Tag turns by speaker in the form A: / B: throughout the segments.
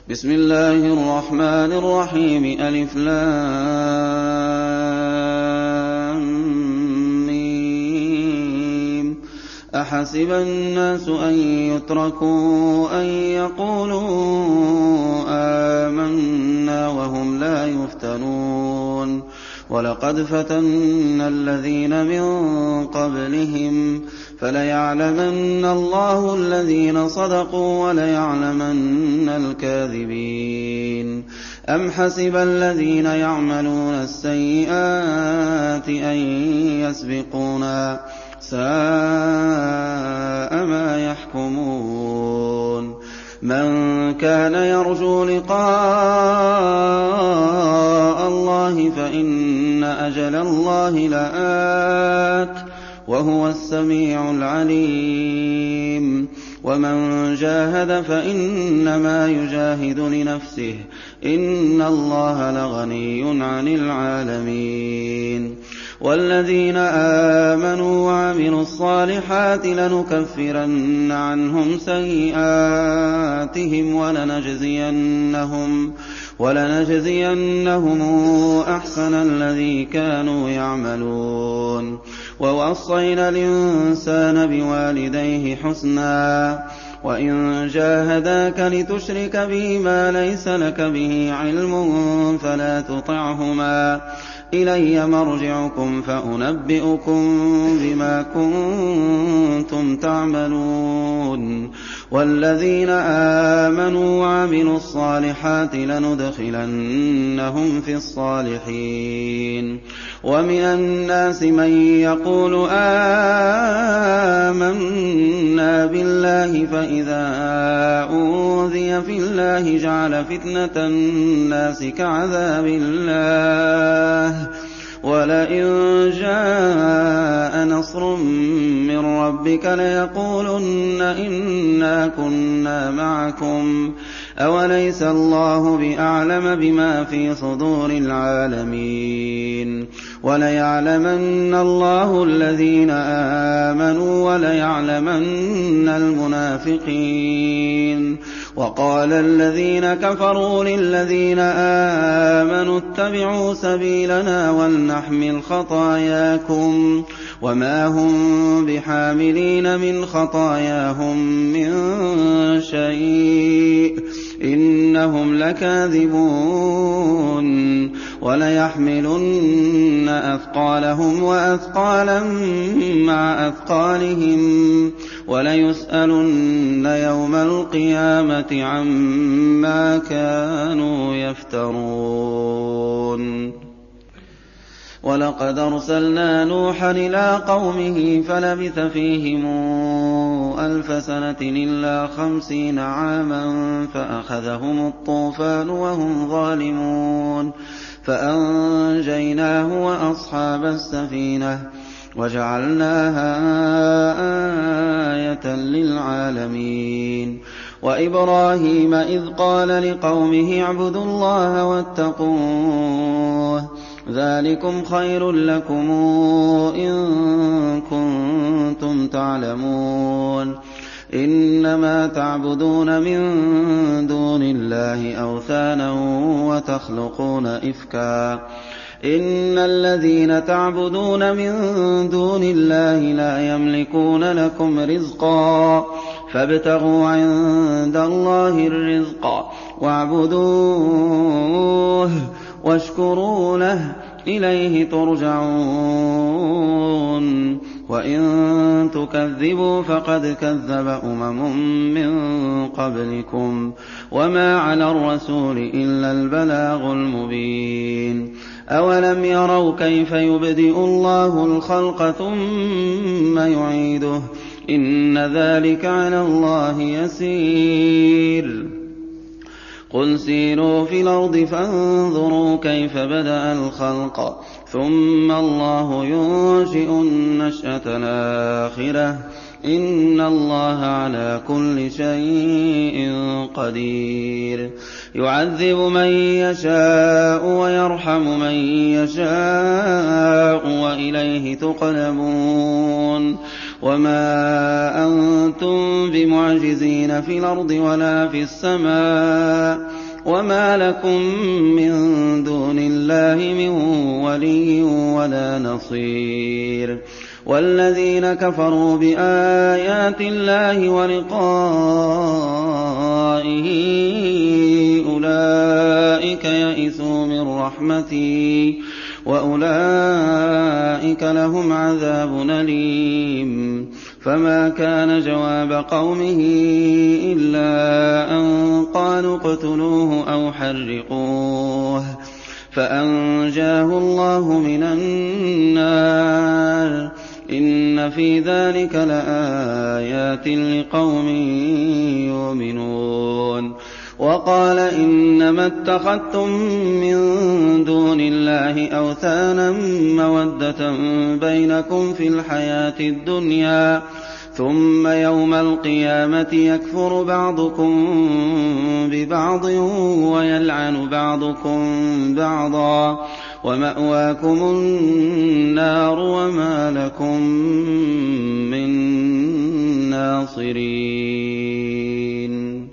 A: بسم الله الرحمن الرحيم ألف لام ميم. أحسب الناس أن يتركوا أن يقولوا آمنا وهم لا يفتنون ولقد فتنا الذين من قبلهم فليعلمن الله الذين صدقوا وليعلمن الكاذبين. أم حسب الذين يعملون السيئات أن يسبقونا ساء ما يحكمون. من كان يرجو لقاء الله فإن أجل الله لآت وهو السميع العليم. ومن جاهد فإنما يجاهد لنفسه إن الله لغني عن العالمين. والذين آمنوا وعملوا الصالحات لنكفرن عنهم سيئاتهم ولنجزينهم أحسن الذي كانوا يعملون. ووصينا الإنسان بوالديه حسنا وإن جاهداك لتشرك بي ما ليس لك به علم فلا تطعهما إلي مرجعكم فأنبئكم بما كنتم تعملون. والذين آمنوا وعملوا الصالحات لندخلنهم في الصالحين. ومن الناس من يقول آمنا بالله فإذا أوذي في الله جعل فتنة الناس كعذاب الله ولئن جاء نصر من ربك ليقولن إنا كنا معكم أوليس الله بأعلم بما في صدور العالمين. وليعلمن الله الذين آمنوا وليعلمن المنافقين. وقال الذين كفروا للذين آمنوا اتبعوا سبيلنا ولنحمل خطاياكم وما هم بحاملين من خطاياهم من شيء إنهم لكاذبون. وليحملن أثقالهم وأثقالا مع أثقالهم وليسألن يوم القيامة عما كانوا يفترون. ولقد أرسلنا نوحا إلى قومه فلبث فيهم 1000 سنة إلا 50 عاما فأخذهم الطوفان وهم ظالمون فأنجيناه وأصحاب السفينة وجعلناها آية للعالمين. وإبراهيم إذ قال لقومه اعبدوا الله واتقوه ذلكم خير لكم إن كنتم تعلمون. إنما تعبدون من دون الله أوثانا وتخلقون إفكا إن الذين تعبدون من دون الله لا يملكون لكم رزقا فابتغوا عند الله الرزق واعبدوه واشكروا له إليه ترجعون. وإن تكذبوا فقد كذب من قبلكم وما على الرسول إلا البلاغ المبين. أولم يروا كيف يبدئ الله الخلق ثم يعيده إن ذلك على الله يسير. قل سيروا في الأرض فانظروا كيف بدأ الخلق ثم الله ينشئ النشأة الآخرة إن الله على كل شيء قدير. يعذب من يشاء ويرحم من يشاء وإليه تقلبون. وما أنتم بمعجزين في الأرض ولا في السماء وما لكم من دون الله من ولي ولا نصير والذين كفروا بآيات الله ولقائه أولئك يئسوا من رحمتي وأولئك لهم عذاب أليم فما كان جواب قومه إلا أن قالوا اقتلوه أو حرقوه فأنجاه الله من النار إن في ذلك لآيات لقوم يؤمنون وقال إنما اتخذتم من دون الله أوثانا مودة بينكم في الحياة الدنيا ثم يوم القيامة يكفر بعضكم ببعض ويلعن بعضكم بعضا ومأواكم النار وما لكم من ناصرين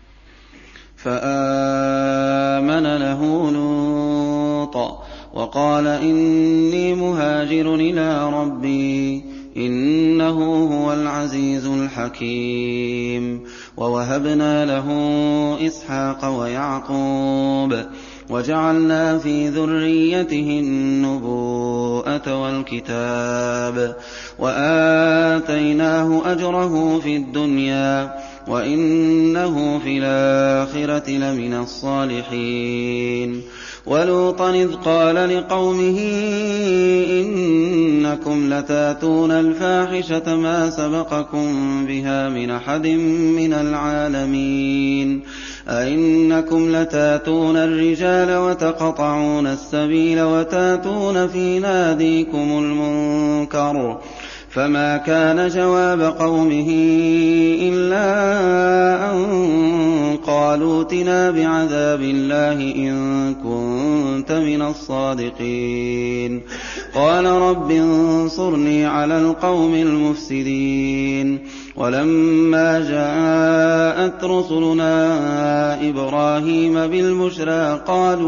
A: فآمن له لوط وقال إني مهاجر إلى ربي إنه هو العزيز الحكيم ووهبنا له إسحاق ويعقوب وجعلنا في ذريته النبوءة والكتاب وآتيناه أجره في الدنيا وإنه في الآخرة لمن الصالحين ولوطا إذ قال لقومه إنكم لتاتون الفاحشة ما سبقكم بها من أحد من العالمين أئنكم لتاتون الرجال وتقطعون السبيل وتاتون في ناديكم المنكر فما كان جواب قومه إلا أن قالوا ائتنا بعذاب الله إن كنت من الصادقين قال رب انصرني على القوم المفسدين ولما جاءت رسلنا إبراهيم بالبشرى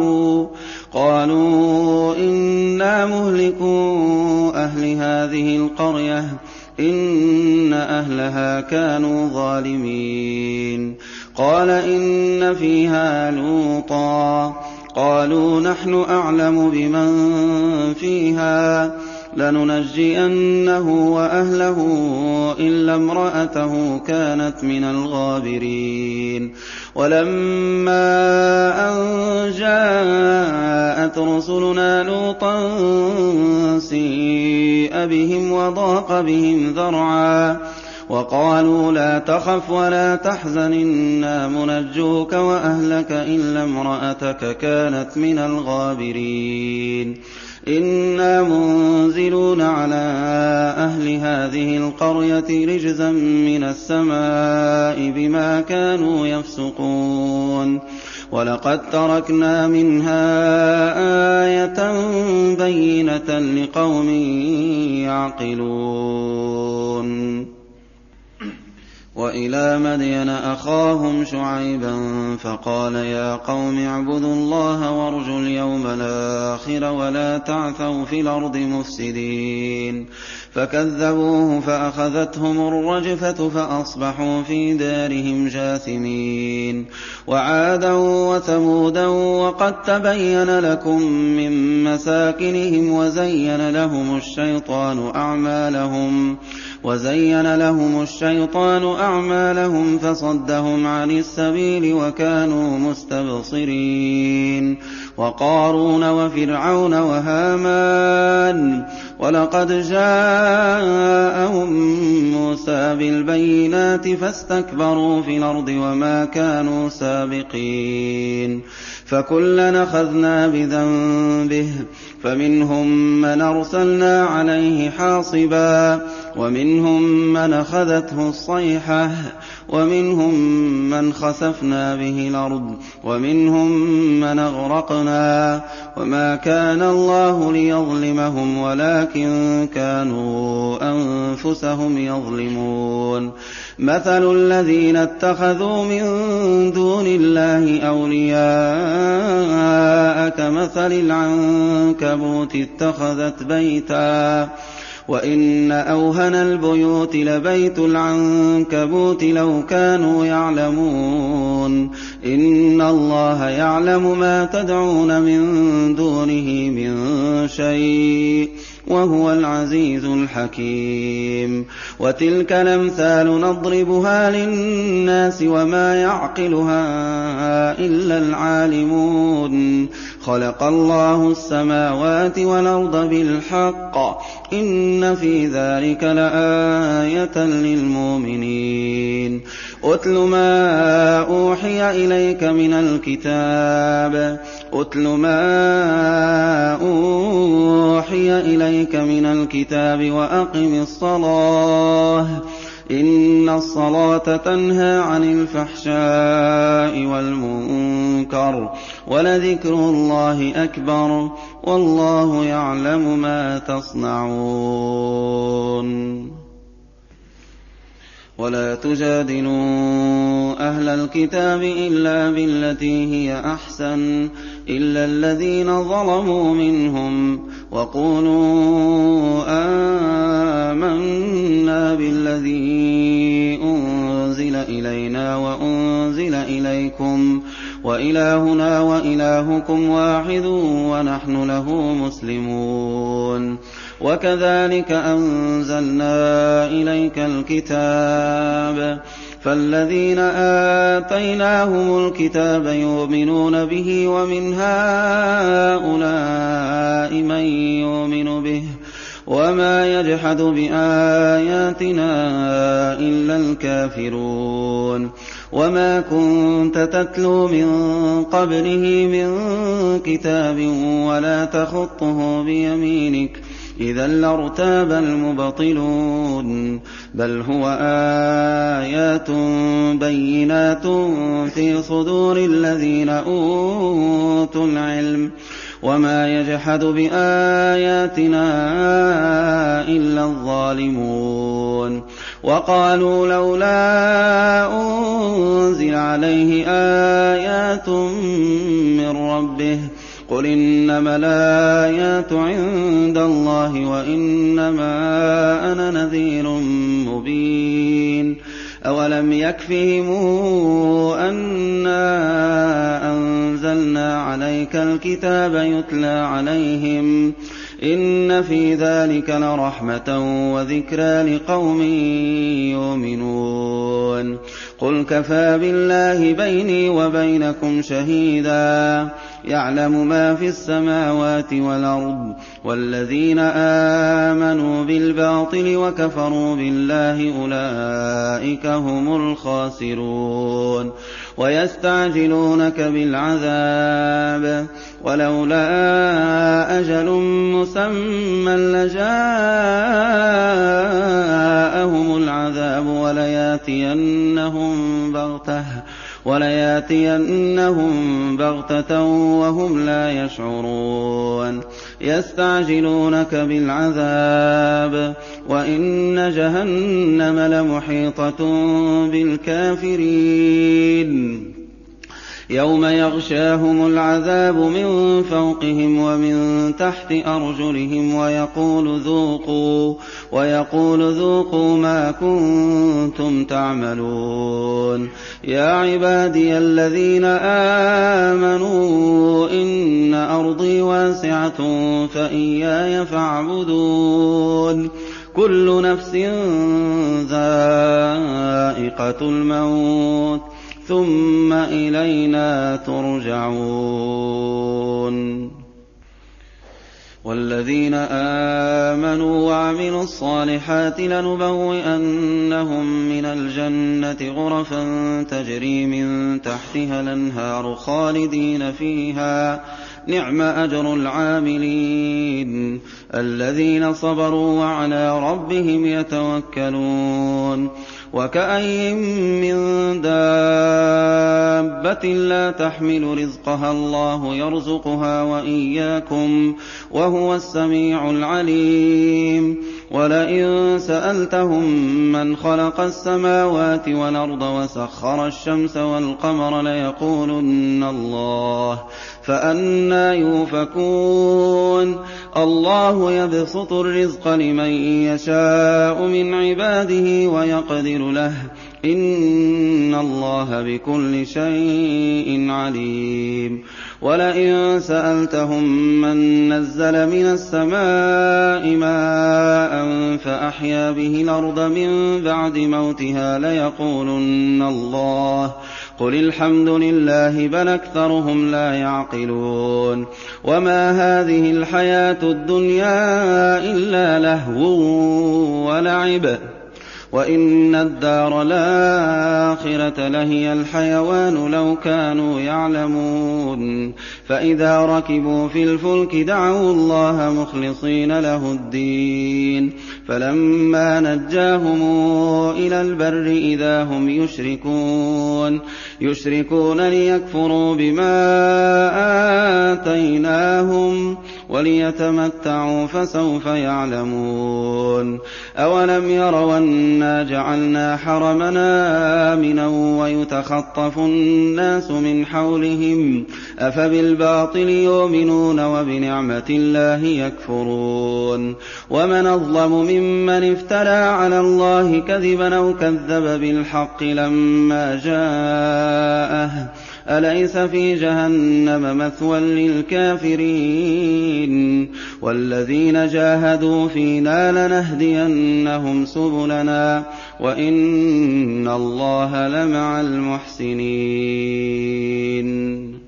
A: قالوا إنا مهلكو أهل هذه القرية إن أهلها كانوا ظالمين قال إن فيها لوطا قالوا نحن أعلم بمن فيها لننجينه وأهله إلا امرأته كانت من الغابرين ولما أن جاءت رسلنا لوطا سيء بهم وضاق بهم ذرعا وقالوا لا تخف ولا تحزن إنا منجوك وأهلك إلا امرأتك كانت من الغابرين إنا منزلون على أهل هذه القرية رجزا من السماء بما كانوا يفسقون ولقد تركنا منها آية بينة لقوم يعقلون وإلى مدين أخاهم شعيبا فقال يا قوم اعبدوا الله وارجوا اليوم الآخر ولا تعثوا في الأرض مفسدين فكذبوه فأخذتهم الرجفة فأصبحوا في دارهم جاثمين وعادا وثمودا وقد تبين لكم من مساكنهم وزين لهم الشيطان أعمالهم فصدهم عن السبيل وكانوا مستبصرين وقارون وفرعون وهامان ولقد جاءهم موسى بالبينات فاستكبروا في الأرض وما كانوا سابقين فكلا أخذنا بذنبه فمنهم من أرسلنا عليه حاصبا ومنهم من أخذته الصيحة ومنهم من خسفنا به الأرض ومنهم من أغرقنا فرطنا وما كان الله ليظلمهم ولكن كانوا أنفسهم يظلمون مثل الذين اتخذوا من دون الله أولياء كمثل العنكبوت اتخذت بيتا وإن أوهن البيوت لبيت العنكبوت لو كانوا يعلمون إن الله يعلم ما تدعون من دونه من شيء وهو العزيز الحكيم وتلك الأمثال نضربها للناس وما يعقلها إلا العالمون خلق الله السماوات والأرض بالحق إن في ذلك لآية للمؤمنين أتل ما أوحي إليك من الكتاب وأقم الصلاة إن الصلاة تنهى عن الفحشاء والمنكر ولذكر الله أكبر والله يعلم ما تصنعون ولا تجادلوا أهل الكتاب إلا بالتي هي أحسن إلا الذين ظلموا منهم وقولوا آمنا بالذي أنزل إلينا وأنزل إليكم وإلهنا وإلهكم واحد ونحن له مسلمون وكذلك أنزلنا إليك الكتاب فالذين آتيناهم الكتاب يؤمنون به ومن هؤلاء من يؤمن به وما يجحد بآياتنا إلا الكافرون وما كنت تتلو من قبله من كتاب ولا تخطه بيمينك إذا لارتاب المبطلون بل هو آيات بينات في صدور الذين أوتوا العلم وما يجحد بآياتنا إلا الظالمون وقالوا لولا أنزل عليه آيات من ربه قل إنما الآيات عند الله وإنما أنا نذير مبين أولم يكفهم أنا أنزلنا عليك الكتاب يتلى عليهم إن في ذلك لرحمة وذكرى لقوم يؤمنون قل كفى بالله بيني وبينكم شهيدا يعلم ما في السماوات والأرض والذين آمنوا بالباطل وكفروا بالله أولئك هم الخاسرون ويستعجلونك بالعذاب ولولا أجل مسمى لجاءهم العذاب ولياتينهم بغتة وهم لا يشعرون يستعجلونك بالعذاب وإن جهنم لمحيطة بالكافرين يوم يغشاهم العذاب من فوقهم ومن تحت أرجلهم ويقول ذوقوا ما كنتم تعملون يا عبادي الذين آمنوا إن أرضي واسعة فإياي فاعبدون كل نفس ذائقة الموت ثم إلينا ترجعون والذين آمنوا وعملوا الصالحات لنبوئنهم من الجنة غرفا تجري من تحتها الأنهار خالدين فيها نِعْمَ أَجْرُ الْعَامِلِينَ الَّذِينَ صَبَرُوا وَعَلَىٰ رَبِّهِمْ يَتَوَكَّلُونَ وَكَأَيِّن مِّن دَابَّةٍ لَّا تَحْمِلُ رِزْقَهَا اللَّهُ يَرْزُقُهَا وَإِيَّاكُمْ ۚ وَهُوَ السَّمِيعُ الْعَلِيمُ وَلَئِن سَأَلْتَهُم مَّنْ خَلَقَ السَّمَاوَاتِ وَالْأَرْضَ وَسَخَّرَ الشَّمْسَ وَالْقَمَرَ لَيَقُولُنَّ اللَّهُ ۖ فَأَنَّىٰ يُؤْفَكُونَ اللَّهُ يَبْسُطُ الرِّزْقَ لِمَن يَشَاءُ مِنْ عِبَادِهِ وَيَقْدِرُ لَهُ ۚ إِنَّ اللَّهَ بِكُلِّ شَيْءٍ عَلِيمٌ وَلَئِن سَأَلْتَهُم مَّن نَّزَّلَ مِنَ السَّمَاءِ مَاءً فَأَحْيَا بِهِ الْأَرْضَ مِن بَعْدِ مَوْتِهَا لَيَقُولُنَّ اللَّهُ ۚ قُلِ الْحَمْدُ لِلَّهِ ۚ بَلْ أَكْثَرُهُمْ لَا يَعْقِلُونَ وَمَا هَٰذِهِ الْحَيَاةُ الدُّنْيَا إِلَّا لَهْوٌ وَلَعِبٌ ۚ وَإِنَّ الدَّارَ الْآخِرَةَ لَهِيَ الْحَيَوَانُ لَوْ كَانُوا يَعْلَمُونَ فَإِذَا رَكِبُوا فِي الْفُلْكِ دَعَوُا اللَّهَ مُخْلِصِينَ لَهُ الدِّينَ فَلَمَّا نَجَّاهُمْ إِلَى الْبَرِّ إِذَا هُمْ يُشْرِكُونَ لِيَكْفُرُوا بِمَا آتَيْنَاهُمْ وَلِيَتَمَتَّعُوا فَسَوْفَ يَعْلَمُونَ أَوَلَمْ يَرَوْا أَنَّا جَعَلْنَا حَرَمًا آمِنًا وَيُتَخَطَّفُ النَّاسُ مِنْ حَوْلِهِمْ ۚ أَفَبِالْبَاطِلِ يُؤْمِنُونَ وَبِنِعْمَةِ اللَّهِ يَكْفُرُونَ وَمَنْ أَظْلَمُ مِمَّنِ افْتَرَىٰ عَلَى اللَّهِ كَذِبًا أَوْ كَذَّبَ بِالْحَقِّ لَمَّا جَاءَهُ ۚ أَلَيْسَ فِي جَهَنَّمَ مَثْوًى لِّلْكَافِرِينَ وَالَّذِينَ جَاهَدُوا فِينَا لَنَهْدِيَنَّهُمْ سُبُلَنَا ۚ وَإِنَّ اللَّهَ لَمَعَ الْمُحْسِنِينَ